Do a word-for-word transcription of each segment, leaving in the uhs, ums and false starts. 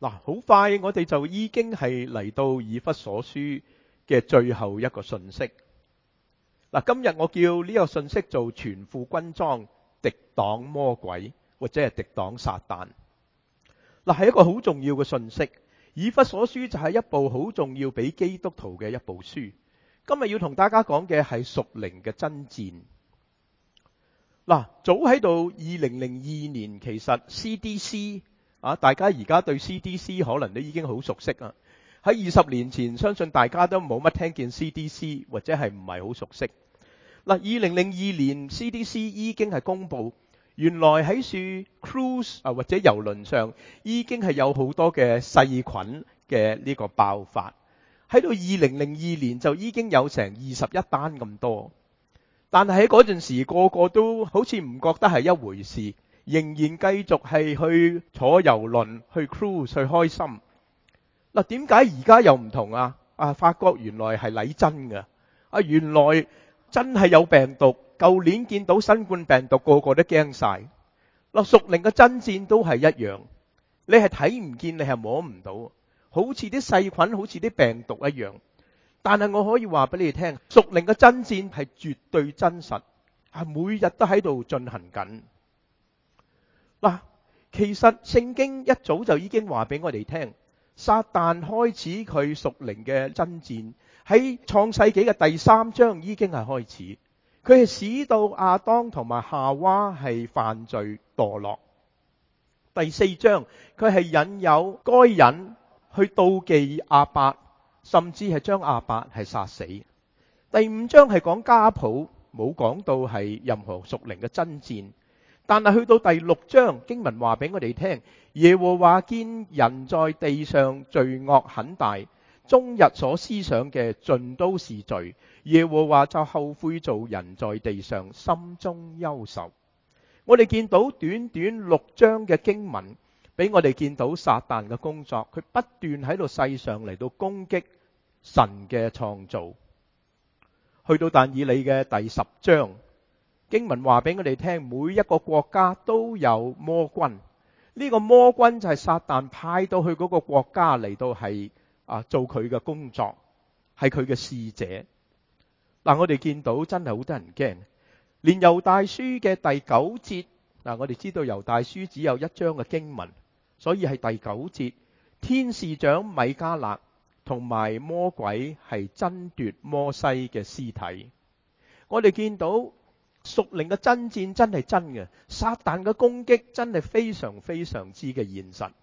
嗱，好快我哋就已經係嚟到以弗所書嘅最後一個信息。嗱，今日我叫呢個信息做全副軍裝，敵擋魔鬼或者係敵擋撒旦。嗱，係一個好重要嘅信息。以弗所書就係一部好重要俾基督徒嘅一部書。今日要同大家講嘅係屬靈嘅爭戰。嗱，早喺度二零零二年，其實 C D C 啊，大家而家對 C D C 可能都已經好熟悉啊。喺二十年前，相信大家都冇乜聽見 C D C 或者係唔係好熟悉。嗱，二零零二年 C D C 已經係公布，原來喺樹 cruise 啊或者郵輪上已經係有好多嘅細菌嘅呢個爆發。喺到二零零二年就已經有成二十一單咁多，但係喺嗰陣時個個都好似唔覺得係一回事，仍然繼續係去坐郵輪去 cruise 去開心。嗱，點解而家又唔同啊？啊，發覺原來係嚟真嘅。啊，原來真係有病毒。舊年見到新冠病毒，個個都驚晒。嗱，屬靈嘅爭戰都係一樣，你係睇唔見，你係摸唔到，好似啲細菌，好似啲病毒一樣。但係我可以話俾你哋聽，屬靈嘅爭戰係絕對真實，係每日都喺度進行緊。嗱，其實聖經一早就已經話俾我哋聽，撒旦開始佢屬靈嘅爭戰，喺創世紀嘅第三章已經係開始。佢係使到亞當同埋夏娃係犯罪墮落。第四章佢係引誘該隱去妒忌亞伯，甚至係將亞伯係殺死。第五章係講家譜，冇講到係任何屬靈嘅爭戰。但係去到第六章，經文話俾我哋聽，耶和華見人在地上罪惡很大，終日所思想嘅盡都是罪，耶和華就後悔做人在地上，心中憂愁。我哋見到短短六章嘅經文，俾我哋見到撒旦嘅工作，佢不斷喺度世上嚟到攻擊神嘅創造。去到但以理嘅第十章，經文話俾我哋聽，每一個國家都有魔君。呢個魔君就係撒旦派到去嗰個國家嚟到係啊做佢嘅工作，係佢嘅使者。嗱，我哋見到真係好得人驚。連猶大書嘅第九節，嗱，我哋知道猶大書只有一章嘅經文，所以係第九節，天使長米迦勒同埋魔鬼係爭奪摩西嘅屍體。我哋見到屬靈嘅爭戰真係真嘅，撒旦嘅攻擊真係非常非常之嘅現實。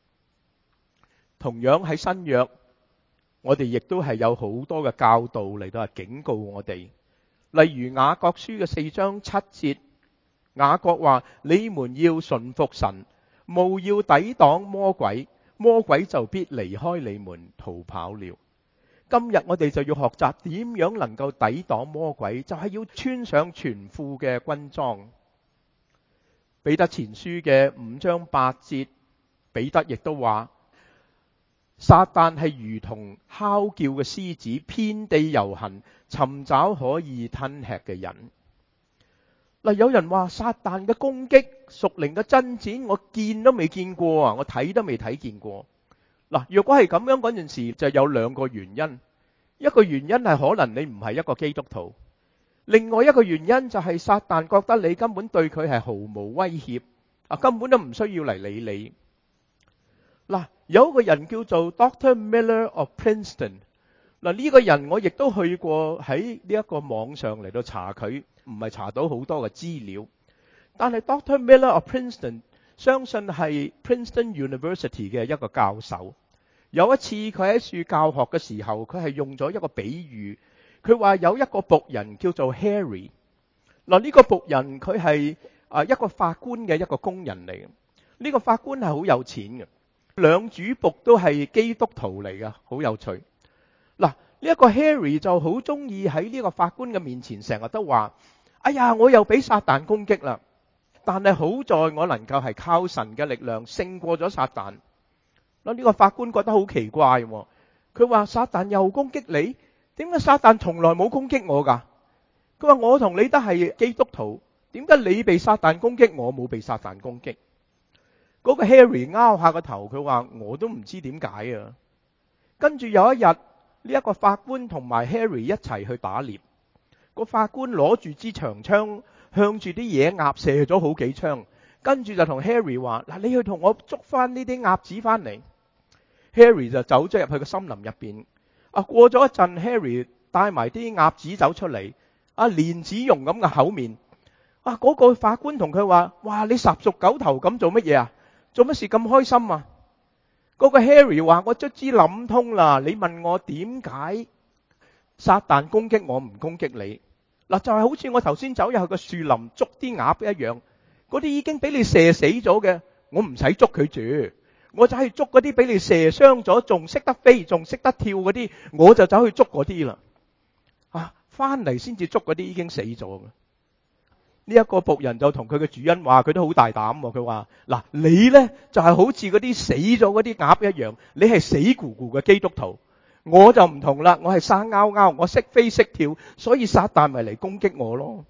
同樣喺新約，我哋亦都係有好多嘅教導嚟到係警告我哋。例如雅各書嘅四章七節，雅各話：你們要順服神，務要抵擋魔鬼，魔鬼就必離開你們逃跑了。今日我哋就要學習點樣能夠抵擋魔鬼，就係要穿上全副嘅軍裝。彼得前書嘅五章八節，彼得亦都話：撒旦係如同哮叫嘅獅子，遍地遊行，尋找可以吞吃嘅人。嗱，有人話撒旦嘅攻擊、屬靈嘅爭戰，我見都未見過啊，我睇都未睇見過。嗱，若果係咁樣嗰陣時，就有兩個原因。一個原因係可能你唔係一個基督徒，另外一個原因就係撒旦覺得你根本對佢係毫無威脅，啊，根本都唔需要嚟理你。嗱，有一個人叫做 Doctor Miller of Princeton。嗱，呢個人我亦都去過喺呢一個網上嚟到查佢，唔係查到好多嘅資料。但係 Doctor Miller of Princeton 相信係 Princeton University 嘅一個教授。有一次佢喺樹教學嘅時候，佢係用咗一個比喻。佢話有一個僕人叫做 Harry。嗱，呢個僕人佢係啊一個法官嘅一個工人嚟嘅。呢個法官係好有錢嘅。兩主僕都係基督徒嚟嘅，好有趣。嗱，呢一個 Harry 就好中意喺呢個法官嘅面前成日都話：哎呀，我又俾撒旦攻擊啦！但係好在我能夠係靠神嘅力量勝過咗撒旦。嗱，呢個法官覺得好奇怪，佢話撒旦又攻擊你，點解撒旦從來冇攻擊我噶？佢話我同你都係基督徒，點解你被撒旦攻擊，我冇被撒旦攻擊？嗰嗰個 Harry 拗下個頭，佢話我都唔知點解啊。跟住有一日，呢一個法官同埋 Harry 一齊去打獵，個法官攞住支長槍向住啲野鴨射咗好幾槍，跟住就同 Harry 話：嗱，你去同我捉翻呢啲鴨子翻嚟。Harry 就走咗入去個森林入邊。啊，過咗一陣 Harry 帶埋啲鴨子走出嚟，啊，蓮子蓉咁嘅口面。啊，嗰個法官同佢話：哇，你十熟九頭咁做乜嘢啊？做乜事咁開心啊？嗰個 Harry 話：我卒之諗通啦，你問我點解撒旦攻擊我唔攻擊你？嗱，就係好似我頭先走入去個樹林捉啲鴨一樣，嗰啲已經俾你射死咗嘅，我唔使捉佢住，我就係捉嗰啲俾你射傷咗，仲識得飛，仲識得跳嗰啲，我就走去捉嗰啲啦。啊，翻嚟先至捉嗰啲已經死咗嘅。呢一個僕人就同佢嘅主人話，佢都好大膽喎。佢話：嗱，你呢就係好似嗰啲死咗嗰啲鴨一樣，你係死咕咕嘅基督徒。我就唔同啦，我係生勾勾，我識飛識跳，所以撒旦咪嚟攻擊我咯。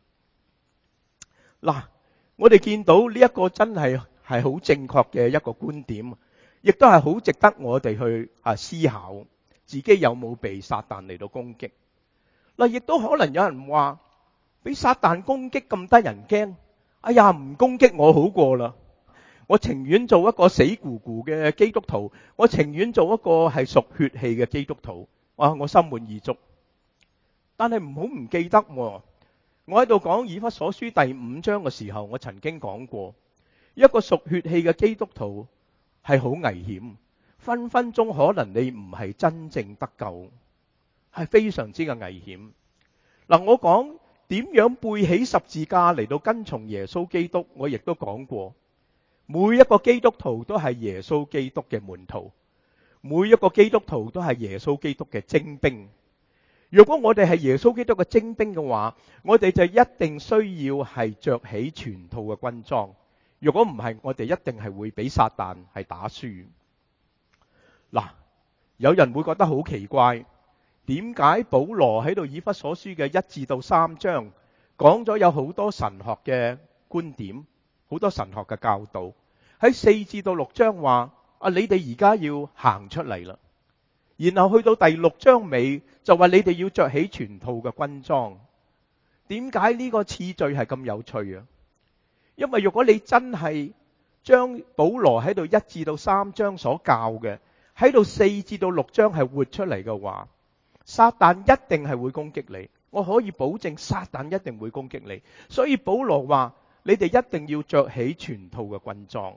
嗱，我哋見到呢一個真係係好正確嘅一個觀點，亦都係好值得我哋去啊思考自己有冇被撒旦嚟到攻擊。嗱，亦都可能有人話，俾撒旦攻擊咁得人驚，哎呀，唔攻擊我好過啦。我情願做一個死咕咕嘅基督徒，我情願做一個係屬血氣嘅基督徒，哇，我心滿意足。但係唔好唔記得，我喺度講以弗所書第五章嘅時候，我曾經講過，一個屬血氣嘅基督徒係好危險，分分鐘可能你唔係真正得救，係非常之嘅危險。嗱，我講點樣背起十字架嚟到跟從耶穌基督，我亦都講過。每一個基督徒都係耶穌基督嘅門徒，每一個基督徒都係耶穌基督嘅精兵。如果我哋係耶穌基督嘅精兵嘅話，我哋就一定需要係着起全套嘅軍裝。如果唔係，我哋一定係會俾撒旦係打輸。嗱，有人會覺得好奇怪，點解保羅喺度以弗所書嘅一至到三章講咗有好多神學嘅觀點，好多神學嘅教導，喺四至到六章話啊，你哋而家要行出嚟啦。然後去到第六章尾就話你哋要着起全套嘅軍裝。點解呢個次序係咁有趣啊？因為如果你真係將保羅喺度一至到三章所教嘅喺度四至到六章係活出嚟嘅話，撒旦一定係會攻擊你。我可以保證撒旦一定會攻擊你。所以保羅話你哋一定要着起全套嘅軍裝。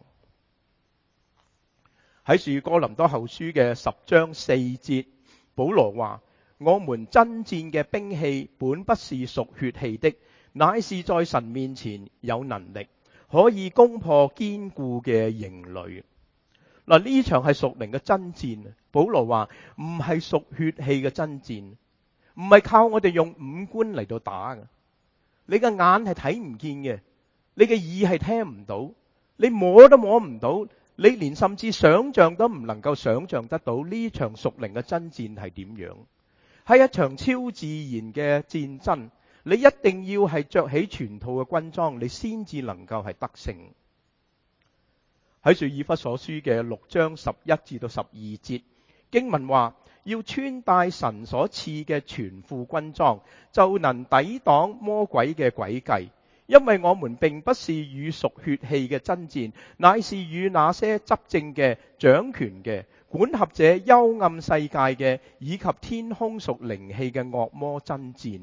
喺《哥林多後書》嘅十章四節，保羅話：我們爭戰嘅兵器本不是屬血氣的，乃是在神面前有能力，可以攻破堅固嘅營壘。嗱，呢場係屬靈嘅爭戰。保羅話唔係屬血氣嘅爭戰，唔係靠我哋用五官嚟到打嘅。你嘅眼係睇唔見嘅，你嘅耳係聽唔到，你摸都摸唔到。你連甚至想象都唔能夠想象得到呢場屬靈嘅爭戰係點樣，係一場超自然嘅戰爭。你一定要係着起全套嘅軍裝，你先至能夠係得勝。喺《以弗所書》嘅六章十一至到十二節經文話，要穿戴神所賜嘅全副軍裝，就能抵擋魔鬼嘅詭計。因為我們並不是與屬血氣嘅爭戰，乃是與那些執政嘅、掌權嘅、管轄這幽暗世界嘅，以及天空屬靈氣嘅惡魔爭戰。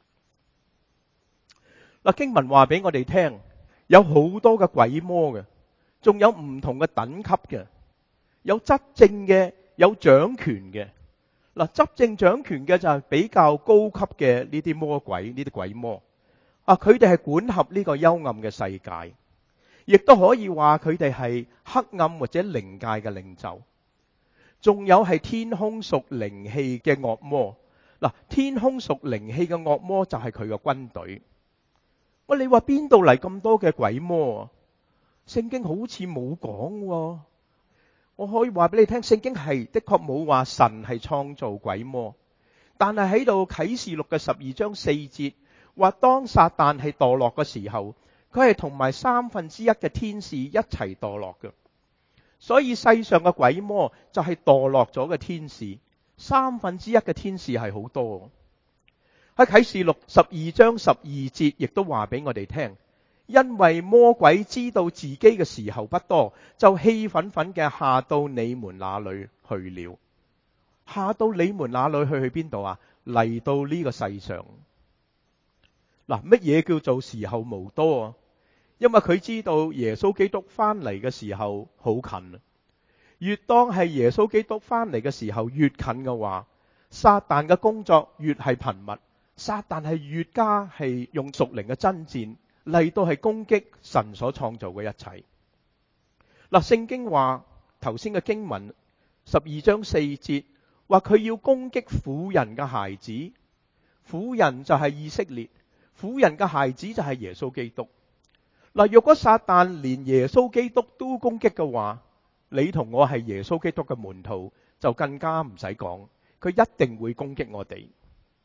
嗱，經文話俾我哋聽，有好多嘅鬼魔嘅，仲有唔同嘅等級嘅，有執政嘅，有掌權嘅。嗱，執政掌權嘅就係比較高級嘅呢啲魔鬼，呢啲鬼魔。啊！佢哋係管轄呢個幽暗嘅世界，亦都可以話佢哋係黑暗或者靈界嘅領袖。仲有係天空屬靈氣嘅惡魔。嗱，天空屬靈氣嘅惡魔就係佢嘅軍隊。喂，你話邊度嚟咁多嘅鬼魔啊？聖經好似冇講。我可以話俾你聽，聖經係的確冇話神係創造鬼魔，但係喺度啟示錄嘅十二章四節。話當撒旦係墮落嘅時候， 佢係同埋三分之一嘅天使一齊墮落嘅。所以世上嘅鬼魔就係墮落咗嘅天使，三分之一嘅天使係好多。喺啟示錄十二章十二節亦都話俾我哋聽，因為魔鬼知道自己嘅時候不多，就氣憤憤嘅下到你們那裏去了。下到你們那裏去去邊度啊？嚟到呢個世上。嗱，乜嘢叫做時候無多啊？因為佢知道耶穌基督翻嚟嘅時候好近。越當係耶穌基督翻嚟嘅時候越近嘅話，撒旦嘅工作越係頻密，撒旦係越加係用屬靈嘅爭戰嚟到係攻擊神所創造嘅一切。嗱，聖經話頭先嘅經文十二章四節話佢要攻擊婦人嘅孩子，婦人就係以色列，婦人嘅孩子就係耶穌基督。嗱，若果撒旦連耶穌基督都攻擊嘅話，你同我係耶穌基督嘅門徒，就更加唔使講，佢一定會攻擊我哋。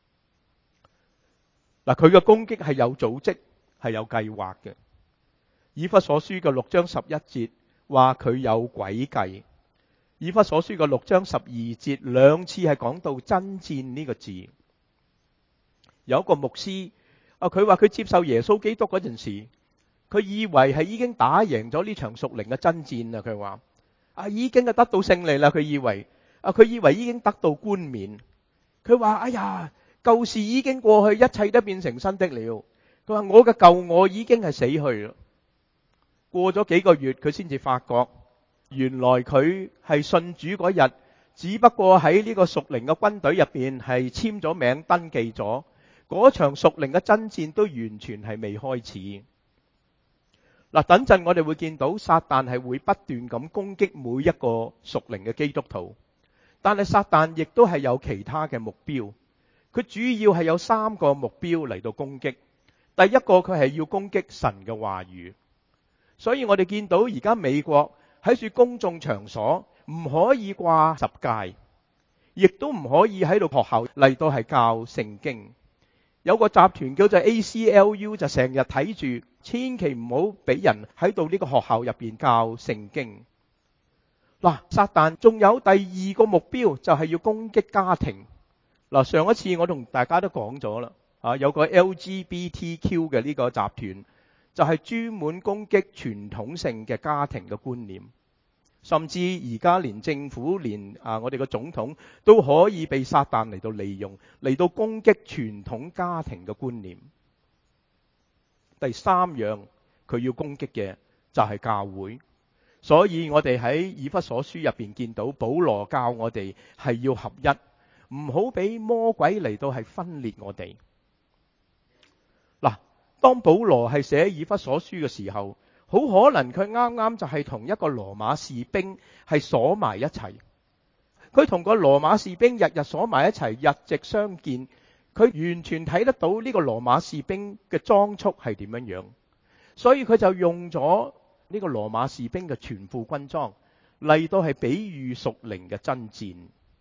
嗱，佢嘅攻擊係有組織，係有計劃嘅。以弗所書嘅六章十一節話佢有詭計。以弗所書嘅六章十二節兩次係講到爭戰呢個字。有一個牧師啊，佢話佢接受耶穌基督嗰陣時，佢以為係已經打贏咗呢場屬靈嘅爭戰啦。佢話啊，已經係得到勝利啦。佢以為啊，佢以為已經得到冠冕。佢話哎呀，舊事已經過去，一切都變成新的了。佢話我嘅舊我已經係死去啦。過咗幾個月，佢先至發覺，原來佢係信主嗰日，只不過喺呢個屬靈嘅軍隊入邊係簽咗名登記咗，嗰場屬靈嘅爭戰都完全係未開始。嗱，等陣我哋會見到撒旦係會不斷咁攻擊每一個屬靈嘅基督徒，但係撒旦亦都係有其他嘅目標。佢主要係有三個目標嚟到攻擊。第一個，佢係要攻擊神嘅話語。所以我哋見到而家美國喺處公眾場所唔可以掛十誡，亦都唔可以喺度學校嚟到係教聖經。有個集團叫做 A C L U 就成日睇住，千祈唔好俾人喺度呢個學校入邊教聖經。嗱，撒旦仲有第二個目標就係要攻擊家庭。嗱，上一次我同大家都講咗啦，啊，有個 L G B T Q 嘅呢個集團就係專門攻擊傳統性嘅家庭嘅觀念，甚至而家連政府連啊我哋嘅總統都可以被撒旦嚟到利用嚟到攻擊傳統家庭嘅觀念。第三樣佢要攻擊嘅就係教會，所以我哋喺以弗所書入邊見到保羅教我哋係要合一，唔好俾魔鬼嚟到係分裂我哋。嗱，當保羅係寫以弗所書嘅時候，好可能佢啱啱就係同一個羅馬士兵係鎖埋一齊，佢同個羅馬士兵日日鎖埋一齊，日夕相見，佢完全睇得到呢個羅馬士兵嘅裝束係點樣樣，所以佢就用咗呢個羅馬士兵嘅全副軍裝嚟到係比喻屬靈嘅爭戰。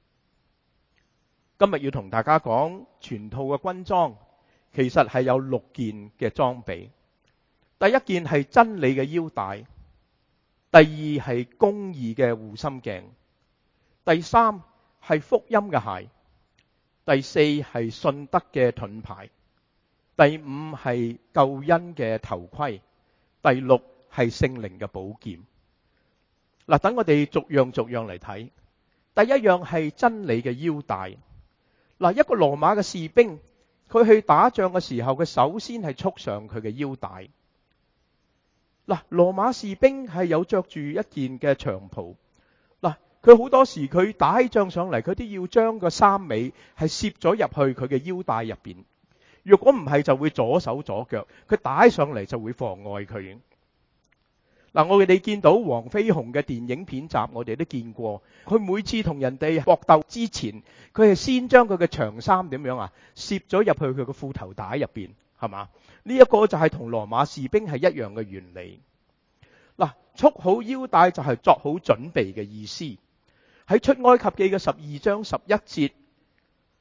今日要同大家講全套嘅軍裝，其實係有六件嘅裝備。第一件係真理嘅腰帶，第二係公義嘅護心鏡，第三係福音嘅鞋，第四係信德嘅盾牌，第五係救恩嘅頭盔，第六係聖靈嘅寶劍。嗱，等我哋逐樣逐樣嚟睇。第一樣係真理嘅腰帶。嗱，一個羅馬嘅士兵，佢去打仗嘅時候，佢首先係束上佢嘅腰帶。嗱，羅馬士兵係有着住一件嘅長袍。嗱，佢好多時佢打起仗上嚟，佢都要將個衫尾係攝咗入去佢嘅腰帶入邊。若果唔係，就會左手左腳，佢打起上嚟就會妨礙佢。嗱，我哋見到黃飛鴻嘅電影片集，我哋都見過。佢每次同人哋搏鬥之前，佢係先將佢嘅長衫點樣啊，攝咗入去佢嘅褲頭帶入邊，係嘛？呢一個就係同羅馬士兵係一樣嘅原理。嗱，束好腰帶就係作好準備嘅意思。喺出埃及記嘅十二章十一節，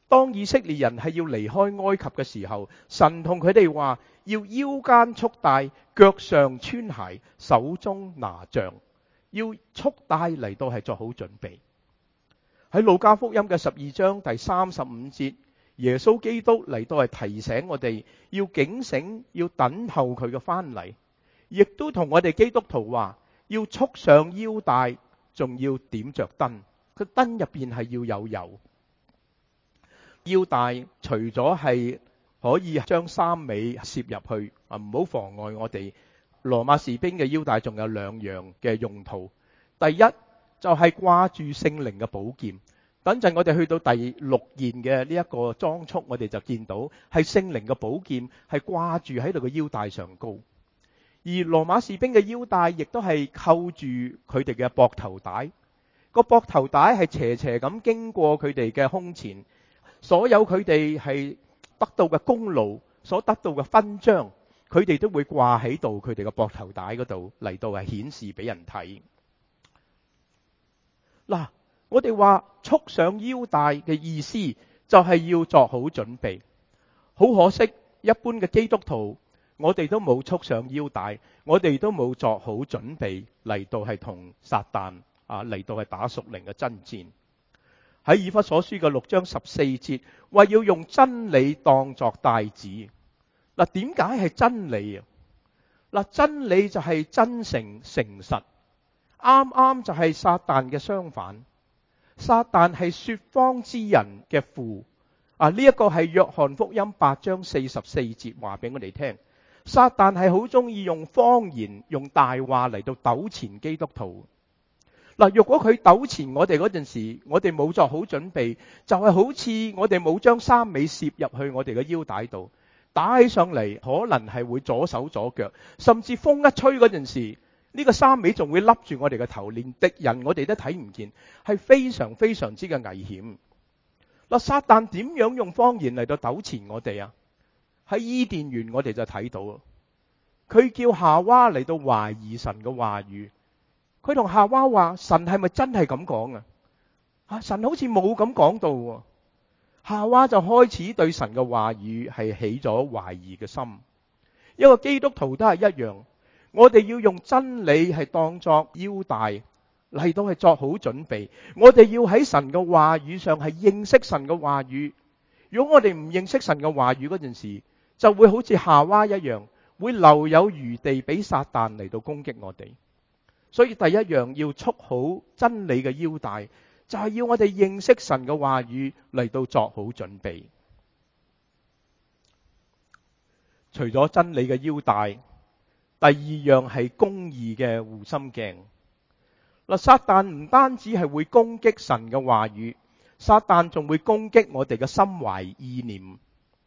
當以色列人係要離開埃及嘅時候，神同佢哋話要腰間束帶，腳上穿鞋，手中拿杖，要束帶嚟到係作好準備。喺路加福音嘅十二章第三十五節，耶穌基督嚟到係提醒我哋要警醒，要等候佢嘅翻嚟，亦都同我哋基督徒話要束上腰帶，仲要點着燈，個燈入邊係要有油。腰帶除咗係可以將衫尾攝入去啊，唔好妨礙我哋。羅馬士兵嘅腰帶仲有兩樣嘅用途。第一就係掛住聖靈嘅寶劍。等陣我哋去到第六件嘅呢一個裝束，我哋就見到係聖靈嘅寶劍係掛住喺度嘅腰帶上高。而羅馬士兵嘅腰帶亦都係扣住佢哋嘅膊頭帶，個膊頭帶係斜斜咁經過佢哋嘅胸前。所有佢哋係得到嘅功勞，所得到嘅勳章，佢哋都會掛喺度佢哋嘅膊頭帶嗰度嚟到係顯示俾人睇。嗱，我哋話束上腰帶嘅意思就係要作好準備。好可惜，一般嘅基督徒我哋都冇束上腰帶，我哋都冇作好準備嚟到係同撒旦啊嚟到係打屬靈嘅爭戰。喺以弗所書嘅六章十四節，話要用真理當作帶子。嗱，點解係真理啊？嗱，真理就係真誠誠實，啱啱就係撒旦嘅相反。撒旦係說謊之人嘅父啊！呢一個係約翰福音八章四十四節話俾我哋聽。撒旦係好中意用謊言、用大話嚟到糾纏基督徒。嗱，若果佢糾纏我哋嗰陣時，我哋冇作好準備，就係好似我哋冇將衫尾攝入去我哋嘅腰帶度，打起上嚟可能係會左手左腳，甚至風一吹嗰陣時，呢個衫尾仲會笠住我哋嘅頭，連敵人我哋都睇唔見，係非常非常之嘅危險。嗱，撒旦點樣用謊言嚟到糾纏我哋啊？喺伊甸園我哋就睇到，佢叫夏娃嚟到懷疑神嘅話語。佢同夏娃話：神係咪真係咁講啊？啊，神好似冇咁講到喎。夏娃就開始對神嘅話語係起咗懷疑嘅心。一個基督徒都係一樣，我哋要用真理係當作腰帶嚟到係作好準備。我哋要喺神嘅話語上係認識神嘅話語。如果我哋唔認識神嘅話語嗰陣時，就會好似夏娃一樣，會留有餘地俾撒旦嚟到攻擊我哋。所以第一樣要束好真理嘅腰帶，就係要我哋認識神嘅話語嚟到作好準備。除咗真理嘅腰帶，第二樣係公義嘅護心鏡。嗱，撒旦唔單止係會攻擊神嘅話語，撒旦仲會攻擊我哋嘅心懷意念。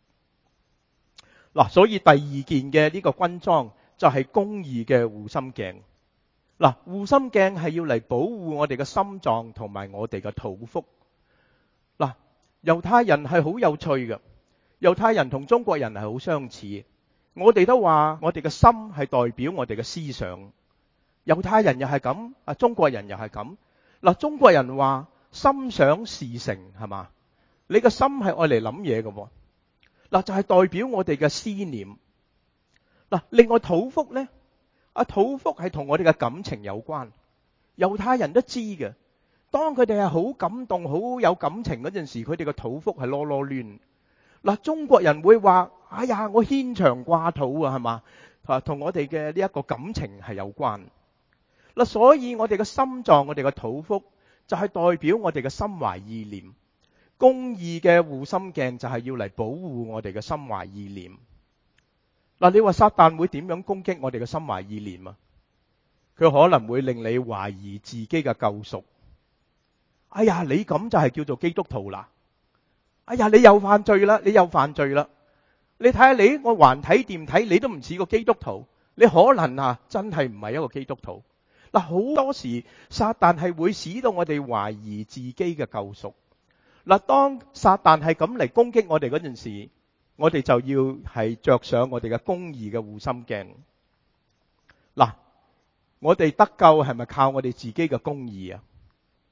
嗱，所以第二件嘅呢個軍裝就係公義嘅護心鏡。嗱，護心鏡係要嚟保護我哋嘅心臟同埋我哋嘅肚腹。嗱，猶太人係好有趣嘅，猶太人同中國人係好相似。我哋都話我哋嘅心係代表我哋嘅思想，猶太人又係咁，啊中國人又係咁。嗱，中國人話心想事成，係嘛？你嘅心係愛嚟諗嘢嘅，嗱就係代表我哋嘅思念。嗱，另外肚腹咧。啊，肚腹係同我哋嘅感情有關，猶太人都知嘅。當佢哋係好感動、好有感情嗰陣時，佢哋嘅肚腹係囉囉攣。嗱，中國人會話：哎呀，我牽腸掛肚啊，係嘛？啊，同我哋嘅呢一個感情係有關。嗱，所以我哋嘅心臟、我哋嘅肚腹就係代表我哋嘅心懷意念。公義嘅護心鏡就係要嚟保護我哋嘅心懷意念。嗱，你話撒旦會點樣攻擊我哋嘅心懷意念啊？佢可能會令你懷疑自己嘅救贖。哎呀，你咁就係叫做基督徒啦！哎呀，你又犯罪啦！你又犯罪啦！你睇下你，我橫睇掂睇，你都唔似個基督徒。你可能啊，真係唔係一個基督徒。嗱，好多時撒旦係會使到我哋懷疑自己嘅救贖。嗱，當撒旦係咁嚟攻擊我哋嗰陣時，我哋就要係着上我哋嘅公義嘅護心鏡。嗱，我哋得救係咪靠我哋自己嘅公義啊？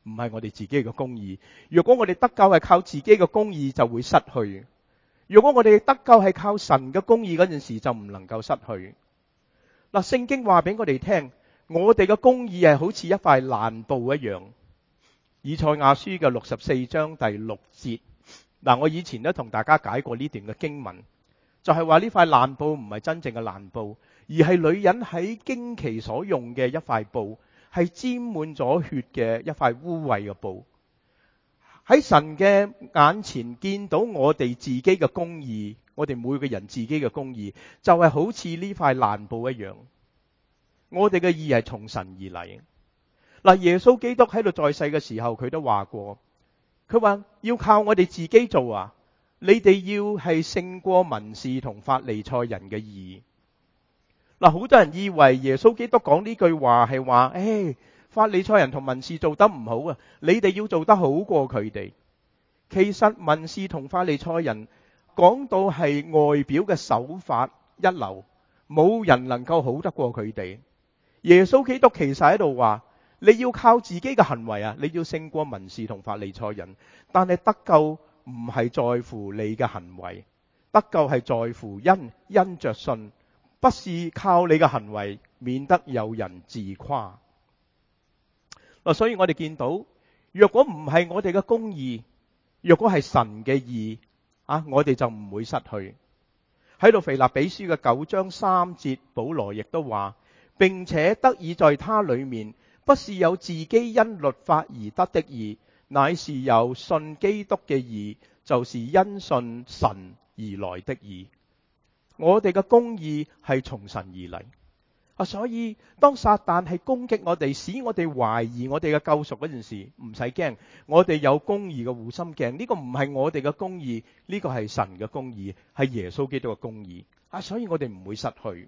唔係我哋自己嘅公義。如果我哋得救係靠自己嘅公義，就會失去；如果我哋得救係靠神嘅公義嗰陣時，就唔能夠失去。嗱，聖經話俾我哋聽，我哋嘅公義係好似一塊爛布一樣。以賽亞書嘅六十四章第六節，嗱，我以前都同大家解過呢段嘅經文，就係話呢塊爛布唔係真正嘅爛布，而係女人喺經期所用嘅一塊布，係沾滿咗血嘅一塊污穢嘅布。喺神嘅眼前見到我哋自己嘅公義，我哋每個人自己嘅公義，就係好似呢塊爛布一樣。我哋嘅義係從神而嚟。嗱，耶穌基督喺度在世嘅時候，佢都話過，佢話要靠我哋自己做啊！你哋要係勝過文士同法利賽人嘅義。嗱，好多人以為耶穌基督講呢句話係話，誒，法利賽人同文士做得唔好啊，你哋要做得好過佢哋。其實文士同法利賽人講到係外表嘅手法一流，冇人能夠好得過佢哋。耶穌基督其實喺度話，你要靠自己嘅行為啊，你要勝過文士同法利賽人。但係得救唔係在乎你嘅行為，得救係在乎因因着信，不是靠你嘅行為，免得有人自誇。嗱，所以我哋見到，若果唔係我哋嘅公義，若果係神嘅義啊，我哋就唔會失去。喺度腓立比書嘅九章三節，保羅亦都話，並且得以在他裏面，不是有自己因律法而得的義，乃是有信基督嘅義，就是因信神而來的義。我哋嘅公義係從神而嚟啊，所以當撒旦係攻擊我哋，使我哋懷疑我哋嘅救贖嗰陣時，唔使驚，我哋有公義嘅護心鏡。呢個唔係我哋嘅公義，呢個係神嘅公義，係耶穌基督嘅公義啊，所以我哋唔會失去。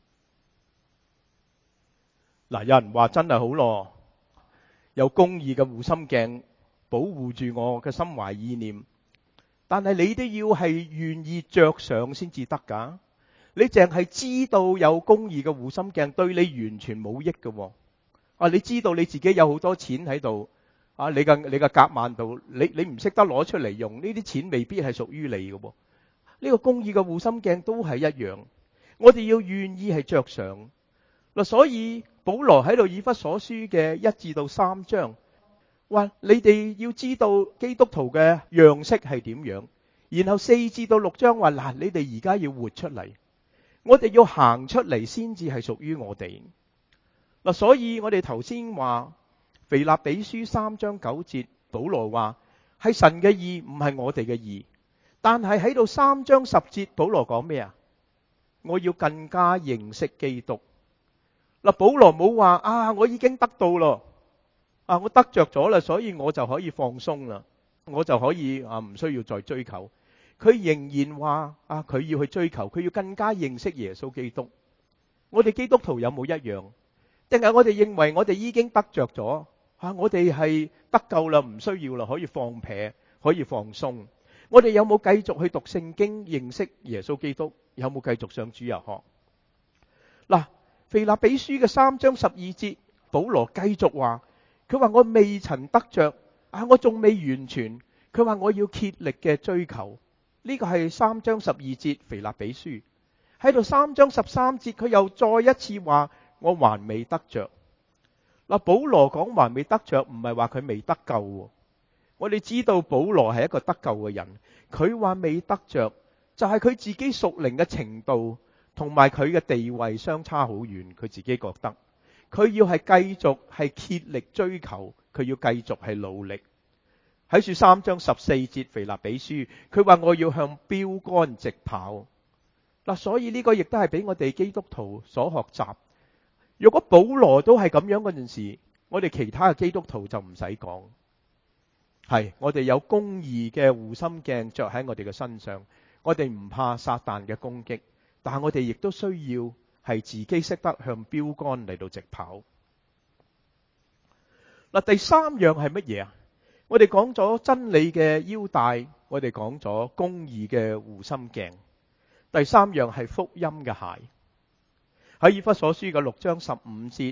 嗱，有人話真係好咯，有公義嘅護心鏡保護住我嘅心懷意念，但係你都要係願意着上先至得噶。你淨係知道有公義嘅護心鏡對你完全冇益嘅。啊，你知道你自己有好多錢喺度，啊，你嘅你嘅夾萬度，你你唔識得攞出嚟用，呢啲錢未必係屬於你嘅。呢個公義嘅護心鏡都係一樣，我哋要願意係着上嗱。所以保羅喺度以弗所書嘅一至到三章，話你哋要知道基督徒嘅樣式係點樣，然後四至到六章話嗱，你哋而家要活出嚟。我哋要行出嚟先至係屬於我哋嗱，所以我哋頭先話腓立比書三章九節，保羅話係神嘅義，唔係我哋嘅義。但係喺度三章十節，保羅講咩啊？我要更加認識基督嗱。保羅冇話啊，我已經得到咯，啊，我得着咗啦，所以我就可以放鬆啦，我就可以啊，唔需要再追求。佢仍然話啊，佢要去追求，佢要更加認識耶穌基督。我哋基督徒有冇一樣？定係我哋認為我哋已經得着咗啊？我哋係得救啦，唔需要啦，可以放撇，可以放鬆。我哋有冇繼續去讀聖經，認識耶穌基督？有冇繼續上主日學？嗱，腓立比書嘅三章十二節，保羅繼續話，佢話我未曾得着啊，我仲未完全。佢話我要竭力嘅追求。呢個係三章十二節腓立比書。喺度三章十三節，佢又再一次話我還未得着。嗱，保羅講還未得着，唔係話佢未得救。我哋知道保羅係一個得救嘅人，佢話未得着，就係佢自己屬靈嘅程度同埋佢嘅地位相差好遠。佢自己覺得佢要係繼續係竭力追求，佢要繼續係努力。喺書三章十四節腓立比書，佢話我要向標竿直跑嗱，所以呢個亦都係俾我哋基督徒所學習。如果保羅都係咁樣嗰陣時，我哋其他嘅基督徒就唔使講。係我哋有公義嘅護心鏡着喺我哋嘅身上，我哋唔怕撒旦嘅攻擊，但係我哋亦都需要係自己識得向標竿嚟到直跑嗱。第三樣係乜嘢啊？我哋講咗真理嘅腰帶，我哋講咗公義嘅護心鏡。第三樣係福音嘅鞋。喺以弗所書嘅六章十五節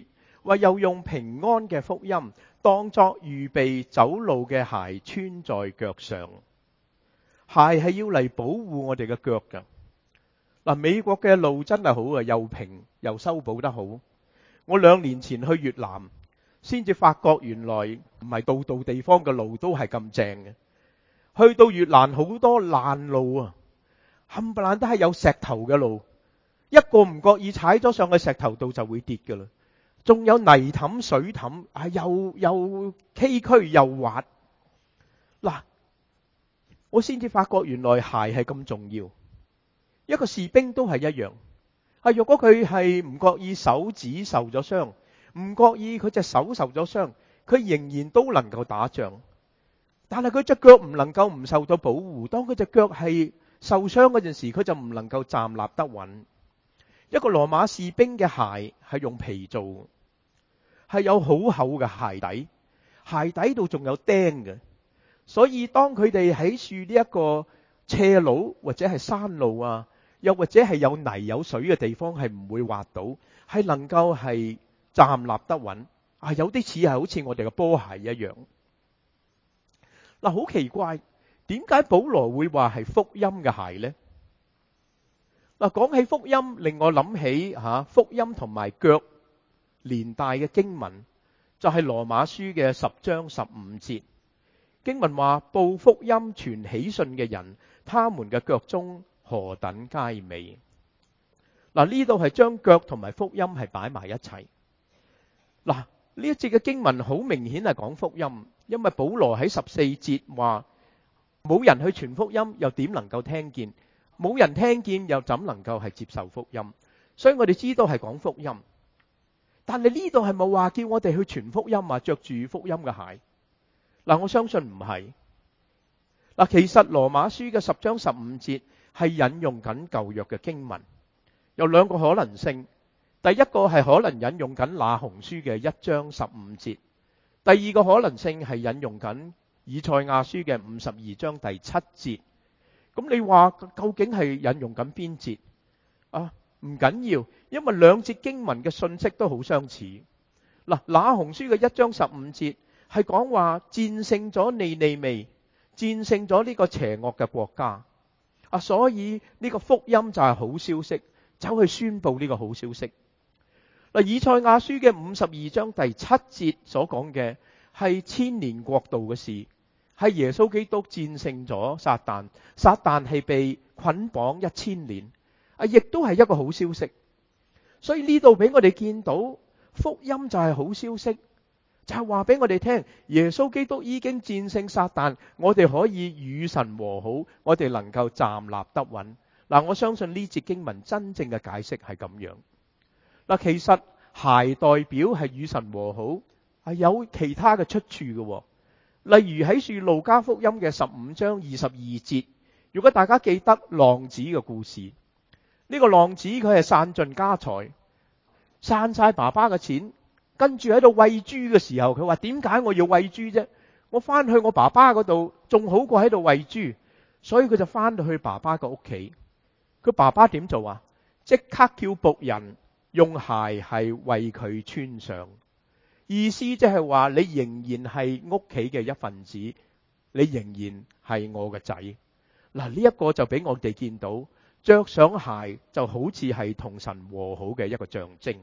話又用平安嘅福音當作預備走路嘅鞋穿在腳上。鞋係要嚟保護我哋嘅腳㗎。嗱，美國嘅路真係好啊，又平又修補得好。我兩年前去越南，先至發覺原來唔係度度地方嘅路都係咁正嘅。去到越南好多爛路啊，冚唪唥都係有石頭嘅路，一個唔覺意踩咗上去石頭度就會跌㗎啦。仲有泥凼水凼，係又又崎嶇又滑。嗱，我先至發覺原來鞋係咁重要。一個士兵都係一樣，啊，若果佢係唔覺意手指受咗傷，唔覺意佢隻手受咗傷，佢仍然都能夠打仗。但係佢隻腳唔能夠唔受到保護。當佢隻腳係受傷嗰陣時，佢就唔能夠站立得穩。一個羅馬士兵嘅鞋係用皮做，係有好厚嘅鞋底，鞋底度仲有釘嘅。所以當佢哋喺樹呢一個斜路或者係山路啊，又或者係有泥有水嘅地方，係唔會滑倒，係能夠係站立得穩。啊，有啲似係好似我哋嘅波鞋一樣。嗱，好奇怪，點解保羅會話係福音嘅鞋呢？嗱，講起福音，令我諗起吓福音同埋腳連帶嘅經文，就係羅馬書嘅十章十五節。經文話：報福音傳喜訊嘅人，他們嘅腳蹤何等佳美。嗱，呢度係將腳同埋福音係擺埋一齊。嗱，呢一節嘅經文好明顯係講福音，因為保羅喺十四節話：冇人去傳福音，又點能夠聽見？冇人聽見，又怎能夠係接受福音？所以我哋知道係講福音。但係呢度係冇話叫我哋去傳福音啊，着住福音嘅鞋。嗱，我相信唔係。嗱，其實羅馬書嘅十章十五節係引用緊舊約嘅經文，有兩個可能性。第一個係可能引用緊那鴻書嘅一章十五節，第二個可能性係引用緊以賽亞書嘅五十二章第七節。咁你話究竟係引用緊邊節啊？唔緊要，因為兩節經文嘅信息都好相似。嗱，那鴻書嘅一章十五節係講話戰勝咗尼尼微，戰勝咗呢個邪惡嘅國家啊，所以呢個福音就係好消息，走去宣布呢個好消息。嗱，以賽亞書嘅五十二章第七節所講嘅係千年國度嘅事，係耶穌基督戰勝咗撒旦，撒旦係被捆綁一千年啊，亦都係一個好消息。所以呢度俾我哋見到福音就係好消息。就係話俾我哋聽，耶穌基督已經戰勝撒旦，我哋可以與神和好，我哋能夠站立得穩。嗱，我相信呢節經文真正嘅解釋係咁樣。嗱，其實鞋代表係與神和好，係有其他嘅出處嘅。例如喺《路加福音》嘅十五章二十二節，如果大家記得浪子嘅故事，呢、這個浪子佢係散盡家財，散晒爸爸嘅錢。跟住喺度餵豬嘅時候，佢話：點解我要餵豬啫？我翻去我爸爸嗰度仲好過喺度餵豬，所以佢就翻到去爸爸嘅屋企。佢爸爸點做啊？即刻叫僕人用鞋係為佢穿上。意思即係話你仍然係屋企嘅一份子，你仍然係我嘅仔。嗱，呢一個就俾我哋見到，着上鞋就好似係同神和好嘅一個象徵。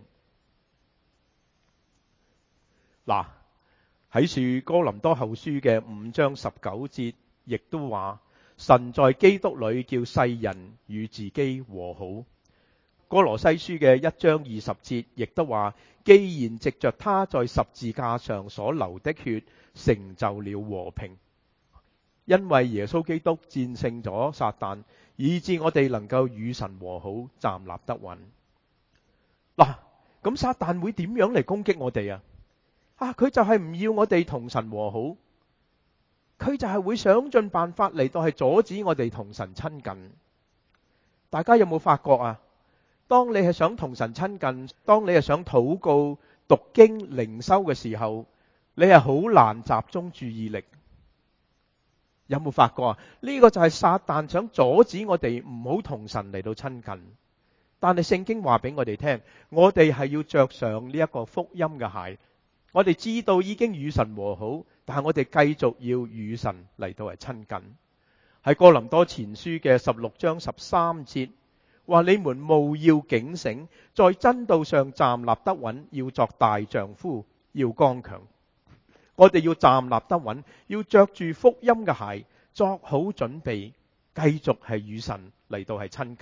嗱，喺書哥林多後書嘅五章十九節，亦都話神在基督裏叫世人與自己和好。哥羅西書嘅一章二十節，亦都話既然藉着他在十字架上所流的血成就了和平，因為耶穌基督戰勝咗撒旦，以致我哋能夠與神和好，站立得穩。嗱，咁撒旦會點樣嚟攻擊我哋啊？啊！佢就係唔要我哋同神和好，佢就係會想盡辦法嚟到係阻止我哋同神親近。大家有冇發覺啊？當你係想同神親近，當你係想禱告、讀經、靈修嘅時候，你係好難集中注意力。有冇發覺啊？呢個就係撒旦想阻止我哋唔好同神嚟到親近。 但係聖經話俾我哋聽，我哋係要着上呢一個福音嘅鞋。我哋知道已經與神和好，但係我哋繼續要與神嚟到係親近。喺哥林多前書嘅十六章十三節話：你們務要警醒，在真道上站立得穩，要作大丈夫，要剛強。我哋要站立得穩，要着住福音嘅鞋，作好準備，繼續係與神嚟到係親近。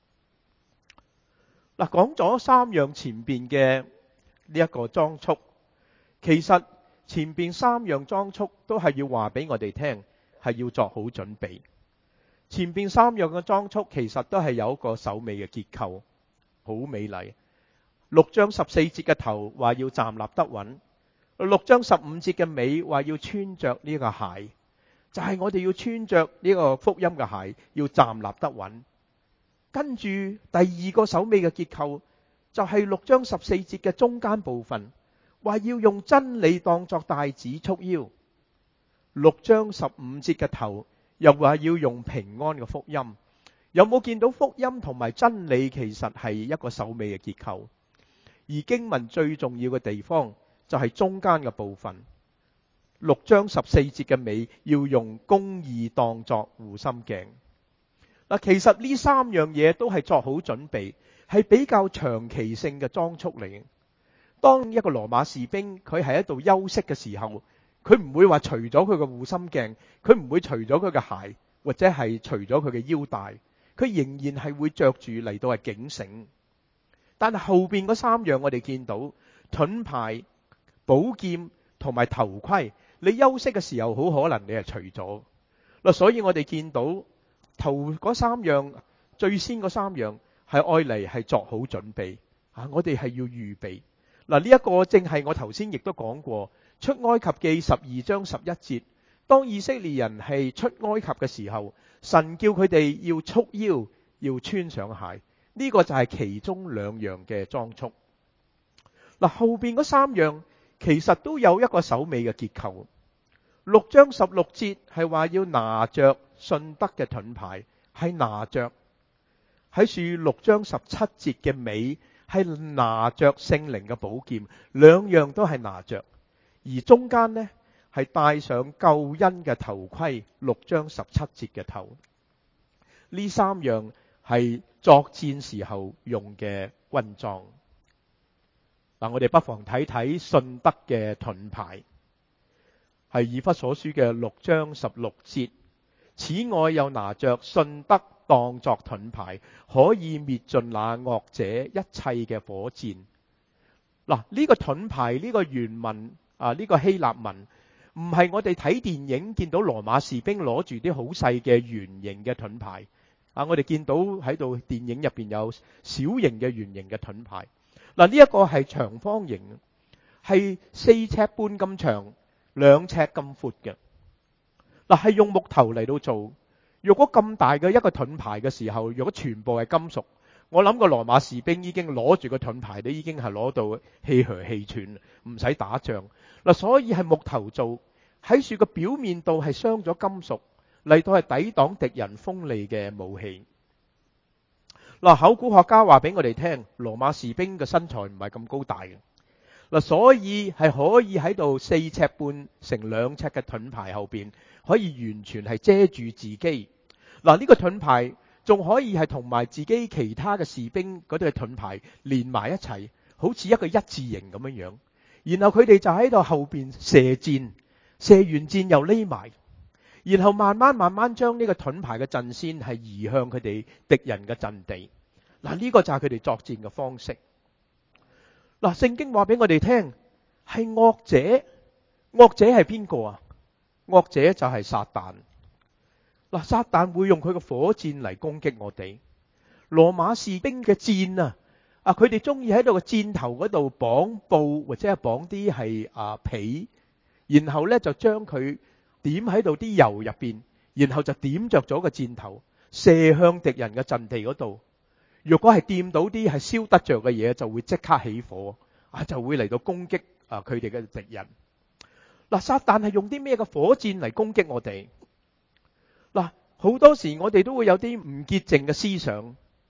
嗱，講咗三樣前邊嘅呢一個裝束，其實前邊三樣裝束都係要話俾我哋聽，係要作好準備。前邊三樣嘅裝束其實都係有一個首尾嘅結構，好美麗。六章十四節嘅頭話要站立得穩，六章十五節嘅尾話要穿着呢個鞋，就係我哋要穿着呢個福音嘅鞋，要站立得穩。跟住第二個首尾嘅結構就係六章十四節嘅中間部分，話要用真理當作帶子束腰。六章十五節嘅頭又話要用平安嘅福音。有冇見到福音同埋真理其實係一個首尾嘅結構？而經文最重要嘅地方就係中間嘅部分。六章十四節嘅尾要用公義當作護心鏡。嗱，其實呢三樣嘢都係作好準備，係比較長期性嘅裝束嚟嘅。當一個羅馬士兵佢係喺度休息嘅時候，佢唔會話除咗佢嘅護心鏡，佢唔會除咗佢嘅鞋，或者係除咗佢嘅腰帶，佢仍然係會着住嚟到係警醒。但係後邊嗰三樣我哋見到盾牌、寶劍同埋頭盔，你休息嘅時候好可能你係除咗嗱，所以我哋見到頭嗰三樣，最先嗰三樣係愛嚟係作好準備啊！我哋係要預備嗱，呢一個正係我頭先亦都講過，出埃及記十二章十一節，當以色列人係出埃及嘅時候，神叫佢哋要束腰，要穿上鞋，呢個就係其中兩樣嘅裝束。嗱，後邊嗰三樣其實都有一個首尾嘅結構。六章十六節係話要拿着信德嘅盾牌，係拿着；喺樹六章十七節嘅尾係拿着聖靈嘅寶劍，兩樣都係拿着。而中間呢係戴上救恩嘅頭盔，六章十七節嘅頭。呢三樣係作戰時候用嘅軍裝。嗱，我哋不妨睇睇信德嘅盾牌。係以弗所書嘅六章十六節，此外又拿着信德當作盾牌，可以滅盡那惡者一切嘅火箭。嗱，呢個盾牌呢個原文啊，呢個希臘文唔係我哋睇電影見到羅馬士兵攞住啲好細嘅圓形嘅盾牌啊，我哋見到喺度電影入邊有小型嘅圓形嘅盾牌。嗱，呢一個係長方形，係四尺半咁長，兩尺咁闊嘅。嗱，係用木頭嚟到做。如果咁大嘅一個盾牌嘅時候，如果全部係金屬，我諗個羅馬士兵已經攞住個盾牌，都已經係攞到氣噓氣喘，唔使打仗。嗱，所以係木頭做，喺樹個表面度係鑲咗金屬嚟到係抵擋敵人鋒利嘅武器。嗱，考古學家話俾我哋聽，羅馬士兵嘅身材唔係咁高大嘅。嗱，所以係可以喺度四尺半乘兩尺嘅盾牌後邊，可以完全係遮住自己。嗱，呢個盾牌仲可以係同埋自己其他嘅士兵嗰對盾牌連埋一齊，好似一個一字形咁樣樣。然後佢哋就喺度後邊射箭，射完箭又匿埋，然後慢慢慢慢將呢個盾牌嘅陣線係移向佢哋敵人嘅陣地。嗱，呢個就係佢哋作戰嘅方式。嗱，聖經話俾我哋聽，係惡者，惡者係邊個啊？惡者就係撒旦。嗱，撒旦會用佢嘅火箭嚟攻擊我哋。羅馬士兵嘅箭啊，啊，佢哋中意喺度個箭頭嗰度綁布或者係綁啲係啊皮，然後咧就將佢點喺度啲油入邊，然後就點着咗個箭頭，射向敵人嘅陣地嗰度。如果係掂到啲係燒得着嘅嘢，就會即刻起火啊，就會嚟到攻擊啊佢哋嘅敵人。嗱，撒旦係用啲咩嘅火箭嚟攻擊我哋？嗱，好多時我哋都會有啲唔潔淨嘅思想，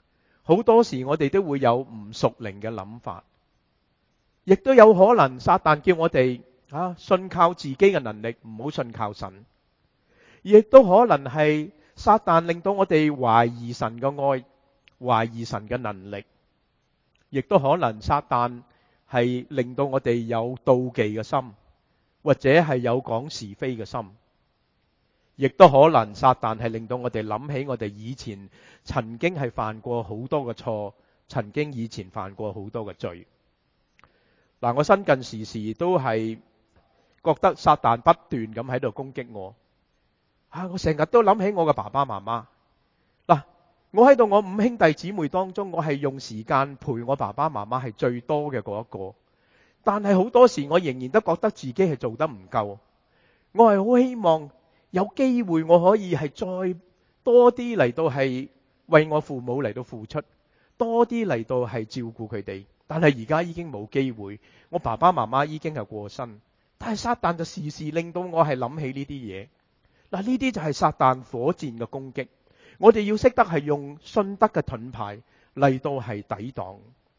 好多時我哋都會有唔屬靈嘅諗法，亦都有可能撒旦叫我哋啊信靠自己嘅能力，唔好信靠神。亦都可能係撒旦令到我哋懷疑神嘅愛，懷疑神嘅能力。亦都可能撒旦係令到我哋有妒忌嘅心，或者係有講是非嘅心。亦都可能撒旦係令到我哋諗起我哋以前曾經係犯過好多嘅錯，曾經以前犯過好多嘅罪。嗱，我新近時時都係覺得撒旦不斷咁喺度攻擊我。啊，我成日都諗起我嘅爸爸媽媽。嗱，我喺度我五兄弟姊妹當中，我係用時間陪我爸爸媽媽係最多嘅嗰一個。但係好多時我仍然都覺得自己係做得唔夠。我係好希望有機會我可以係再多啲嚟到係為我父母嚟到付出，多啲嚟到係照顧佢哋。但係而家已經冇機會，我爸爸媽媽已經係過身。但係撒旦就時時令到我係諗起呢啲嘢。嗱，呢啲就係撒旦火箭嘅攻擊。我哋要識得係用信德嘅盾牌嚟到係抵擋。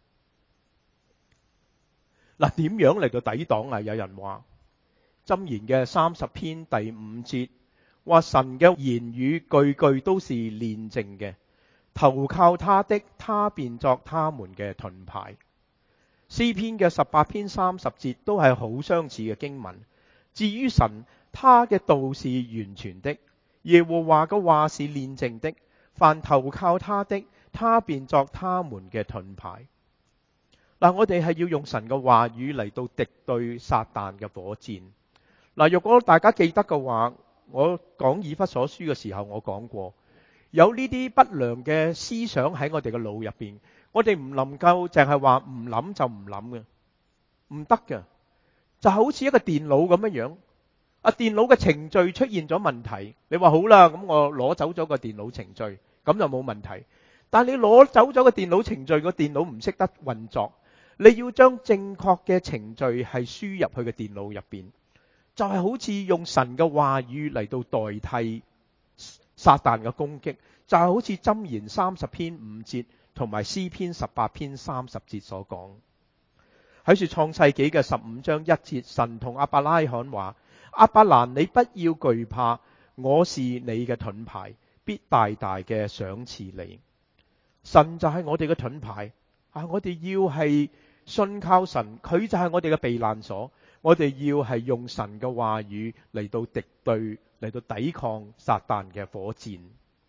嗱，點樣嚟到抵擋啊？有人話箴言嘅三十篇第五節話，神嘅言語句句都是煉淨嘅，投靠他的，他便作他們嘅盾牌。詩篇嘅十八篇三十節都係好相似嘅經文。至於神，他嘅道是完全的，耶和華嘅話是煉淨的，凡投靠他的，他便作他們嘅盾牌。嗱，我哋係要用神嘅話語嚟到敵對撒旦嘅火箭。嗱，若果大家記得嘅話，我講以弗所書嘅時候，我講過有呢啲不良嘅思想喺我哋嘅腦入邊，我哋唔能夠淨係話唔諗就唔諗嘅，唔得嘅。就好似一個電腦咁樣樣，啊，電腦嘅程序出現咗問題，你話好啦，咁我攞走咗個電腦程序，咁就冇問題。但你攞走咗個電腦程序，個電腦唔識得運作，你要將正確嘅程序係輸入去個電腦入邊，就係好似用神嘅話語嚟到代替撒旦嘅攻擊，就係好似箴言三十篇五節同埋詩篇十八篇三十節所講。喺說創世紀嘅十五章一節，神同亞伯拉罕話：亞伯蘭，你不要懼怕，我是你嘅盾牌，必大大嘅賞賜你。神就係我哋嘅盾牌啊！我哋要係信靠神，佢就係我哋嘅避難所。我哋要係用神嘅話語嚟到敵對，嚟到抵抗撒旦嘅火箭。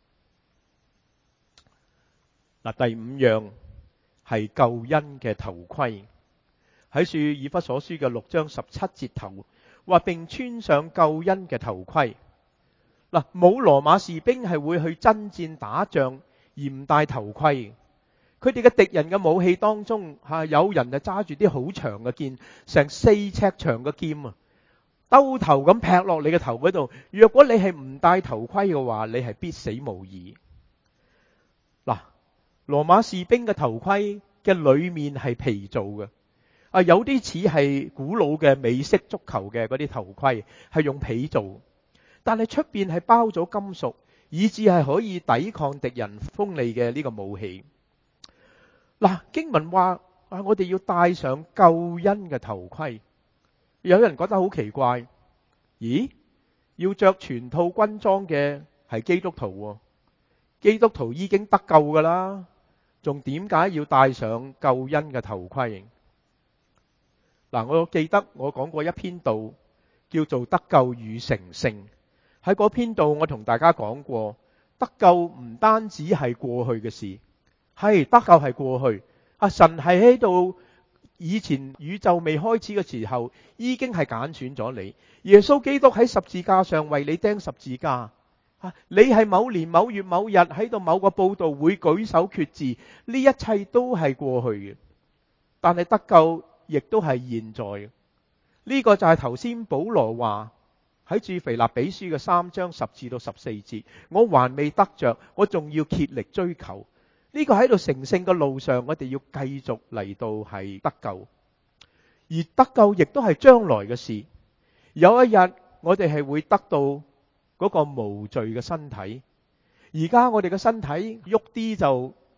嗱，第五樣係救恩嘅頭盔。喺書以弗所書嘅六章十七節頭話，並穿上救恩嘅頭盔。嗱，冇羅馬士兵係會去爭戰打仗而唔戴頭盔。佢哋嘅敵人嘅武器當中，吓有人就揸住啲好長嘅劍，成四尺長嘅劍啊，兜頭咁劈落你嘅頭嗰度。若果你係唔戴頭盔嘅話，你係必死無疑。嗱，羅馬士兵嘅頭盔嘅裏面係皮做嘅。啊，有啲似係古老嘅美式足球嘅嗰啲頭盔，係用皮做，但係出邊係包咗金屬，以致係可以抵抗敵人鋒利嘅呢個武器。嗱，經文話啊，我哋要戴上救恩嘅頭盔。有人覺得好奇怪，咦？要着全套軍裝嘅係基督徒，基督徒已經得救噶啦，仲點解要戴上救恩嘅頭盔？嗱，我記得我講過一篇道叫做得救與成聖。喺嗰篇道我同大家講過，得救唔單止係過去嘅事，係得救係過去。啊，神係喺度，以前宇宙未開始嘅時候已經係揀選咗你。耶穌基督喺十字架上為你釘十字架。啊，你係某年某月某日喺度某個報道會舉手決志，呢一切都係過去嘅。但係得救亦都係現在嘅。呢個就係頭先保羅話喺住腓立比書嘅三章十至到十四節，我還未得着，我仲要竭力追求。呢個喺度成聖嘅路上，我哋要繼續嚟到係得救，而得救亦都係將來嘅事。有一日我哋係會得到嗰個無罪嘅身體。而家我哋嘅身體喐啲就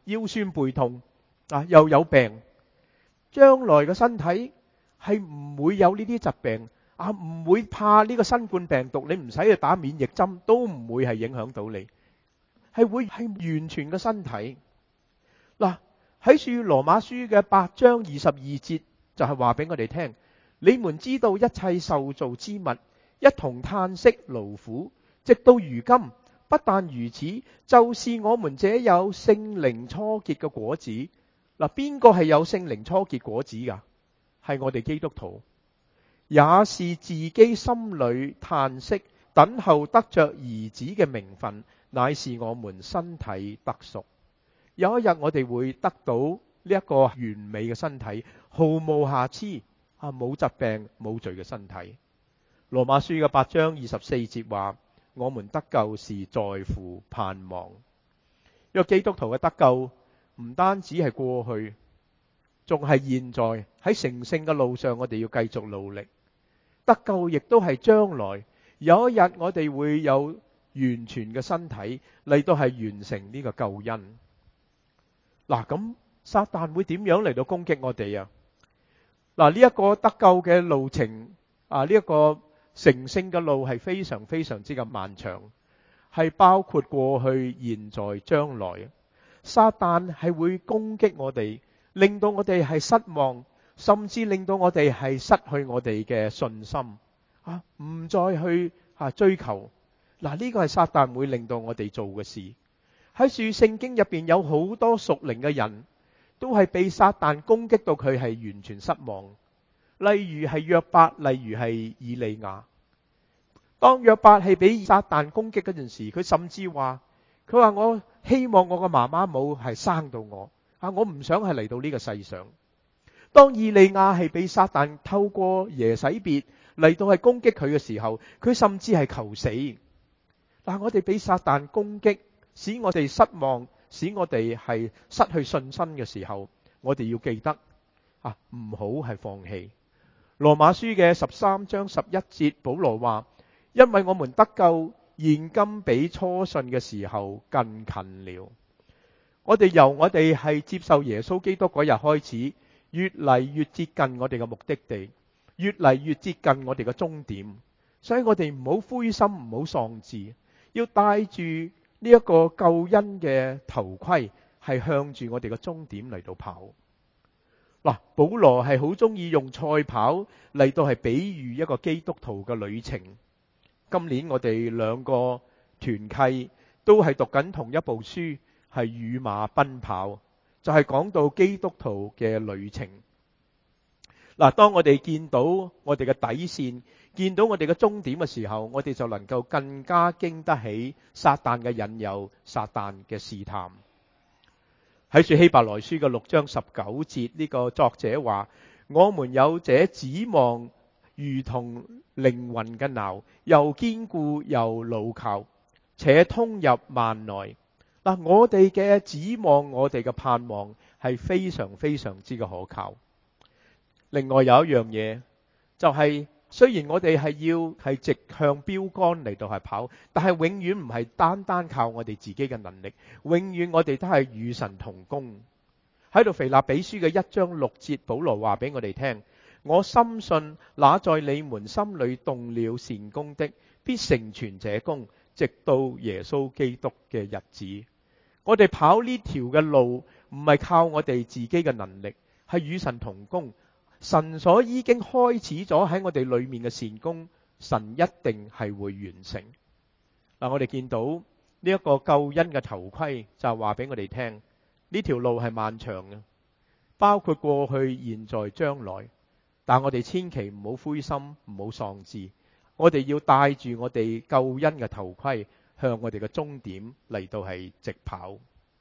腰酸背痛啊，又有病，將來嘅身體係唔會有呢啲疾病啊，唔會怕呢個新冠病毒，你唔使去打免疫針都唔會係影響到你，係會係完全嘅身體。嗱，喺書羅馬書嘅八章二十二節就係話俾我哋聽，你們知道一切受造之物一同嘆息勞苦，直到如今。不但如此，就是我們這有聖靈初結嘅果子。嗱，邊個係有聖靈初結果子噶？係我哋基督徒，也是自己心裏嘆息，等候得着兒子嘅名分，乃是我們身體得贖。有一日我哋會得到呢一個完美嘅身體，毫無瑕疵啊，冇疾病冇罪嘅身體。羅馬書嘅八章二十四節話，我們得救是在乎盼望。因為基督徒嘅得救唔單止係過去，仲係現在喺成聖嘅路上，我哋要繼續努力。得救亦都係將來有一日我哋會有完全嘅身體嚟到係完成呢個救恩。嗱，咁撒旦會點樣嚟到攻擊我哋啊？嗱，呢一個得救嘅路程啊，呢一個成聖嘅路係非常非常之咁漫長，係包括過去、現在、將來。撒旦係會攻擊我哋，令到我哋係失望，甚至令到我哋係失去我哋嘅信心啊，唔再去啊追求。嗱，呢個係撒旦會令到我哋做嘅事。喺書聖經入邊有好多屬靈嘅人都係被撒旦攻擊到佢係完全失望。例如係約伯，例如係以利亞。當約伯係俾撒旦攻擊嗰陣時，佢甚至話：佢話我希望我個媽媽冇係生到我啊，我唔想係嚟到呢個世上。當以利亞係俾撒旦透過耶洗別嚟到係攻擊佢嘅時候，佢甚至係求死。但係我哋俾撒旦攻擊，使我哋失望，使我哋係失去信心嘅時候，我哋要記得啊，唔好係放棄。羅馬書嘅十三章十一節，保羅話：因為我們得救，現今比初信嘅時候更近了。我哋由我哋係接受耶穌基督嗰日開始，越嚟越接近我哋嘅目的地，越嚟越接近我哋嘅終點。所以我哋唔好灰心，唔好喪志，要帶住呢一個救恩嘅頭盔，係向住我哋嘅終點嚟到跑。嗱，保羅係好中意用賽跑嚟到係比喻一個基督徒嘅旅程。今年我哋兩個團契都係讀緊同一部書，係與馬奔跑，就係講到基督徒嘅旅程。嗱，當我哋見到我哋嘅底線，見到我哋嘅終點嘅時候，我哋就能夠更加經得起撒旦嘅引誘，撒旦嘅試探。喺書希伯來書嘅六章十九節，呢個作者話：我們有這指望，如同靈魂嘅錨，又堅固又牢靠，且通入幔內。嗱，我哋嘅指望，我哋嘅盼望係非常非常之嘅可靠。另外有一樣嘢，就係雖然我哋係要係直向標杆嚟到係跑，但係永遠唔係單單靠我哋自己嘅能力，永遠我哋都係與神同工。喺度腓立比書嘅一章六節，保羅話俾我哋聽：我深信那在你們心裏動了善工的，必成全這工，直到耶穌基督嘅日子。我哋跑呢條嘅路唔係靠我哋自己嘅能力，係與神同工。神所已經開始咗喺我哋裏面嘅善工，神一定係會完成。嗱，我哋見到呢一個救恩嘅頭盔，就係話俾我哋聽，呢條路係漫長嘅，包括過去、現在、將來。但我哋千祈唔好灰心，唔好喪志，我哋要帶住我哋救恩嘅頭盔，向我哋嘅終點嚟到係直跑。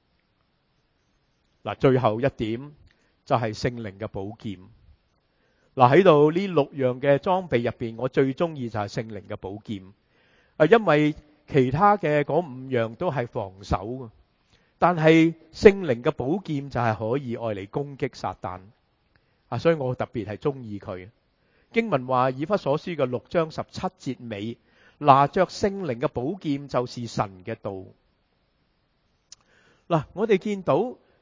嗱，最後一點就係聖靈嘅寶劍。嗱，喺度呢六樣嘅裝備入邊，我最中意就係聖靈嘅寶劍。啊，因為其他嘅嗰五樣都係防守嘅，但係聖靈嘅寶劍就係可以愛嚟攻擊撒旦。啊，所以我特別係中意佢。經文話以弗所書嘅六章十七節尾，拿着聖靈嘅寶劍就是神嘅道。嗱，我哋見到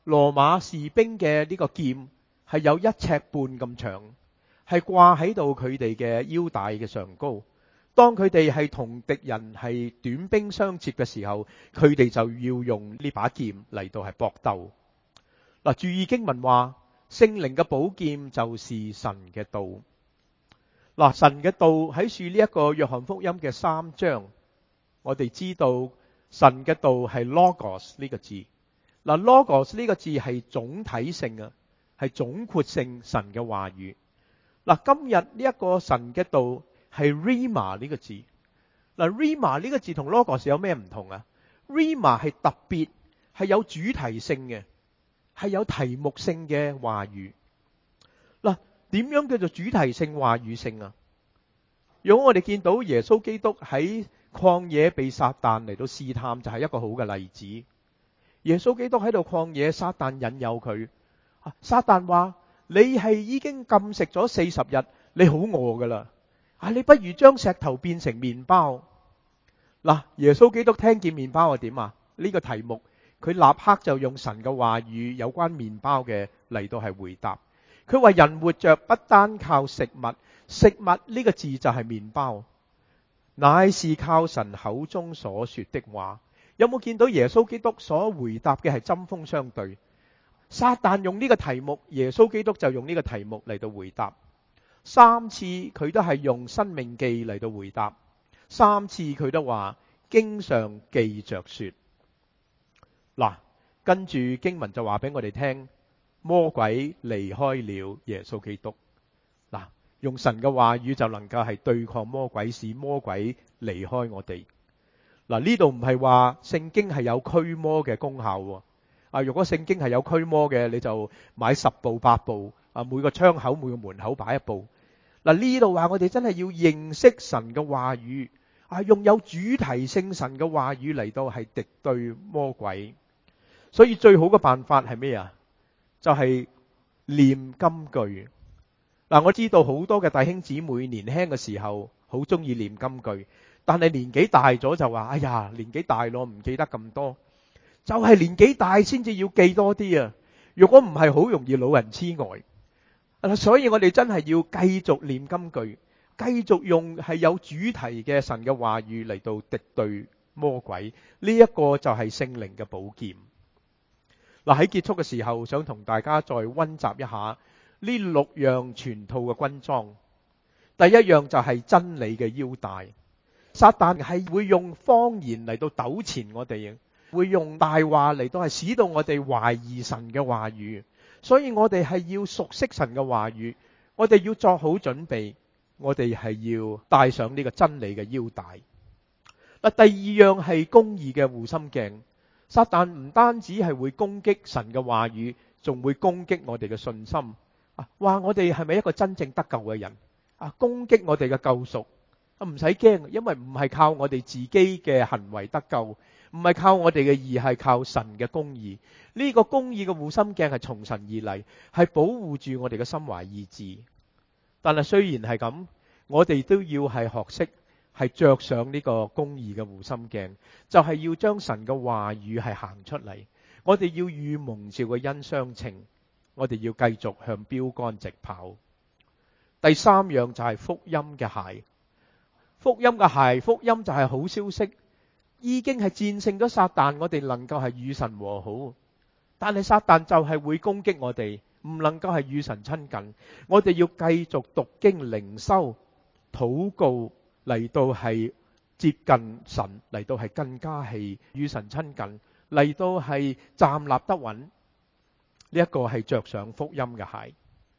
羅馬士兵嘅呢個劍係有一尺半咁長，係掛喺度佢哋嘅腰帶嘅上高。當佢哋係同敵人係短兵相接嘅時候，佢哋就要用呢把劍嚟到係搏鬥。嗱，注意經文話，聖靈嘅寶劍就是神嘅道。嗱，神嘅道喺樹呢一個約翰福音嘅三章，我哋知道神嘅道係 logos 呢個字。嗱，logos 呢個字係總體性啊，係總括性神嘅話語。嗱，今日呢一個神嘅道係 Rhema 呢個字。嗱，Rhema 呢個字同 logos 有咩唔同啊？Rhema 係特別，係有主題性嘅，係有題目性嘅話語。嗱，點樣叫做主題性話語性啊？如果我哋見到耶穌基督喺曠野被撒旦嚟到試探，就係一個好嘅例子。耶穌基督喺度曠野，撒旦引誘佢。撒旦話：你係已經禁食咗四十日，你好餓噶啦，啊，你不如將石頭變成麵包。嗱，耶穌基督聽見麵包係點啊？呢個題目，佢立刻就用神嘅話語有關麵包嘅嚟到係回答。佢話人活着不單靠食物，食物呢個字就係麵包，乃是靠神口中所說的話。有冇見到耶穌基督所回答嘅係針鋒相對？撒旦用呢個題目，耶穌基督就用呢個題目嚟到回答。三次佢都係用申命記嚟到回答，三次佢都話經上記着說。嗱，跟住經文就話俾我哋聽，魔鬼離開了耶穌基督。嗱，用神嘅話語就能夠係對抗魔鬼，使魔鬼離開我哋。嗱，呢度唔係話聖經係有驅魔嘅功效喎。啊，如果聖經係有驅魔嘅，你就買十部八部，啊，每個窗口每個門口擺一部。嗱，呢度話我哋真係要認識神嘅話語，啊，用有主題性神嘅話語嚟到係敵對魔鬼。所以最好嘅辦法係咩啊？就係念金句。嗱，我知道好多嘅弟兄姊妹年輕嘅時候好中意念金句，但係年紀大咗就話：哎呀，年紀大咯，唔記得咁多。就係年紀大先至要記多啲啊！如果唔係，好容易老人痴呆。所以我哋真係要繼續念金句，繼續用係有主題嘅神嘅話語嚟到敵對魔鬼。呢一個就係聖靈嘅寶劍。嗱，喺結束嘅時候，想同大家再溫習一下呢六樣全套嘅軍裝。第一樣就係真理嘅腰帶。撒旦係會用謊言嚟到糾纏我哋，會用大話嚟到係使到我哋懷疑神嘅話語。所以我哋係要熟悉神嘅話語，我哋要作好準備，我哋係要帶上呢個真理嘅腰帶。嗱，第二樣係公義嘅護心鏡。撒旦唔單止係會攻擊神嘅話語，仲會攻擊我哋嘅信心。啊，話我哋係咪一個真正得救嘅人？啊，攻擊我哋嘅救贖。啊，唔使驚，因為唔係靠我哋自己嘅行為得救，唔係靠我哋嘅義，係靠神嘅公義。呢個公義嘅護心鏡係從神而嚟，係保護住我哋嘅心懷意志。但係雖然係咁，我哋都要係學識係着上呢個公義嘅護心鏡，就係要將神嘅話語係行出嚟。我哋要與蒙召嘅恩相稱，我哋要繼續向標杆直跑。第三樣就係福音嘅鞋。福音嘅鞋，福音就係好消息，已經係戰勝咗撒旦，我哋能夠係與神和好。但係撒旦就係會攻擊我哋，唔能夠係與神親近。我哋要繼續讀經靈修、禱告嚟到係接近神，嚟到係更加係與神親近，嚟到係站立得穩。呢一個係着上福音嘅鞋。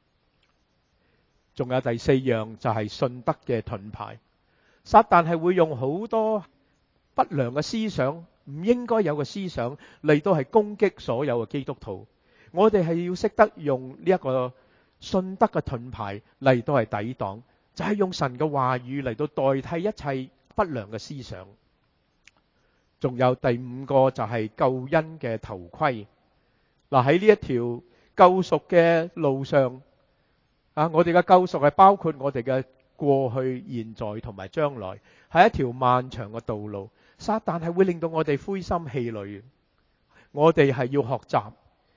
仲有第四樣就係信德嘅盾牌。撒旦係會用好多不良嘅思想，唔應該有嘅思想嚟到係攻擊所有嘅基督徒。我哋係要識得用呢一個信德嘅盾牌嚟到係抵擋，就係用神嘅話語嚟到代替一切不良嘅思想。仲有第五個就係救恩嘅頭盔。嗱，喺呢一條救贖嘅路上，啊，我哋嘅救贖係包括我哋嘅過去、現在同埋將來，係一條漫長嘅道路。撒旦係會令到我哋灰心氣餒，我哋係要學習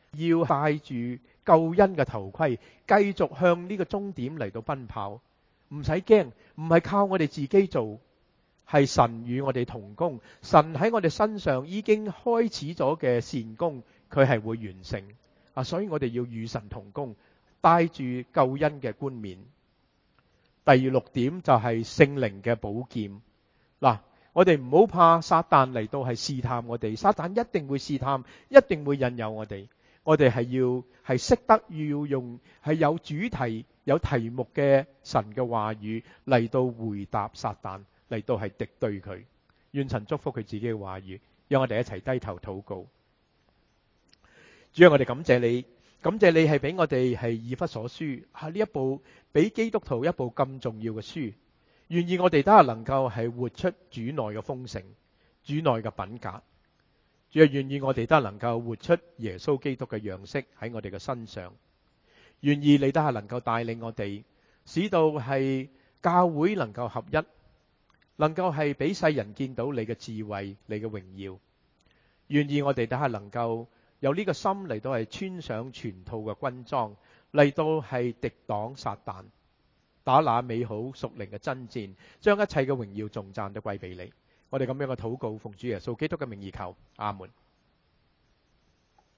要戴住救恩嘅頭盔，繼續向呢個終點嚟到奔跑。唔使驚，唔係靠我哋自己做，係神與我哋同工。神喺我哋身上已經開始咗嘅善工，佢係會完成啊！所以我哋要與神同工，帶住救恩嘅冠冕。第六點就係聖靈嘅寶劍。嗱，我哋唔好怕撒旦嚟到係試探我哋，撒旦一定會試探，一定會引誘我哋。我哋係要係識得要用係有主題、有題目嘅神嘅話語嚟到回答撒旦，嚟到係敵對佢。願神祝福佢自己嘅話語，讓我哋一齊低頭禱告。主啊，我哋感謝你，感謝你係俾我哋係以弗所書係呢一部俾基督徒一部咁重要嘅書。願意我哋都係能夠係活出主內嘅豐盛，主內嘅品格。主啊，願意我哋都係能夠活出耶穌基督嘅樣式喺我哋嘅身上。願意你都係能夠帶領我哋，使到係教會能夠合一，能夠係俾世人見到你嘅智慧、你嘅榮耀。願意我哋都係能夠有呢個心嚟到係穿上全套嘅軍裝，嚟到係敵擋撒旦，打那美好屬靈嘅爭戰，將一切嘅榮耀頌讚都歸俾你。我哋咁樣嘅禱告，奉主耶穌基督嘅名義求，阿門。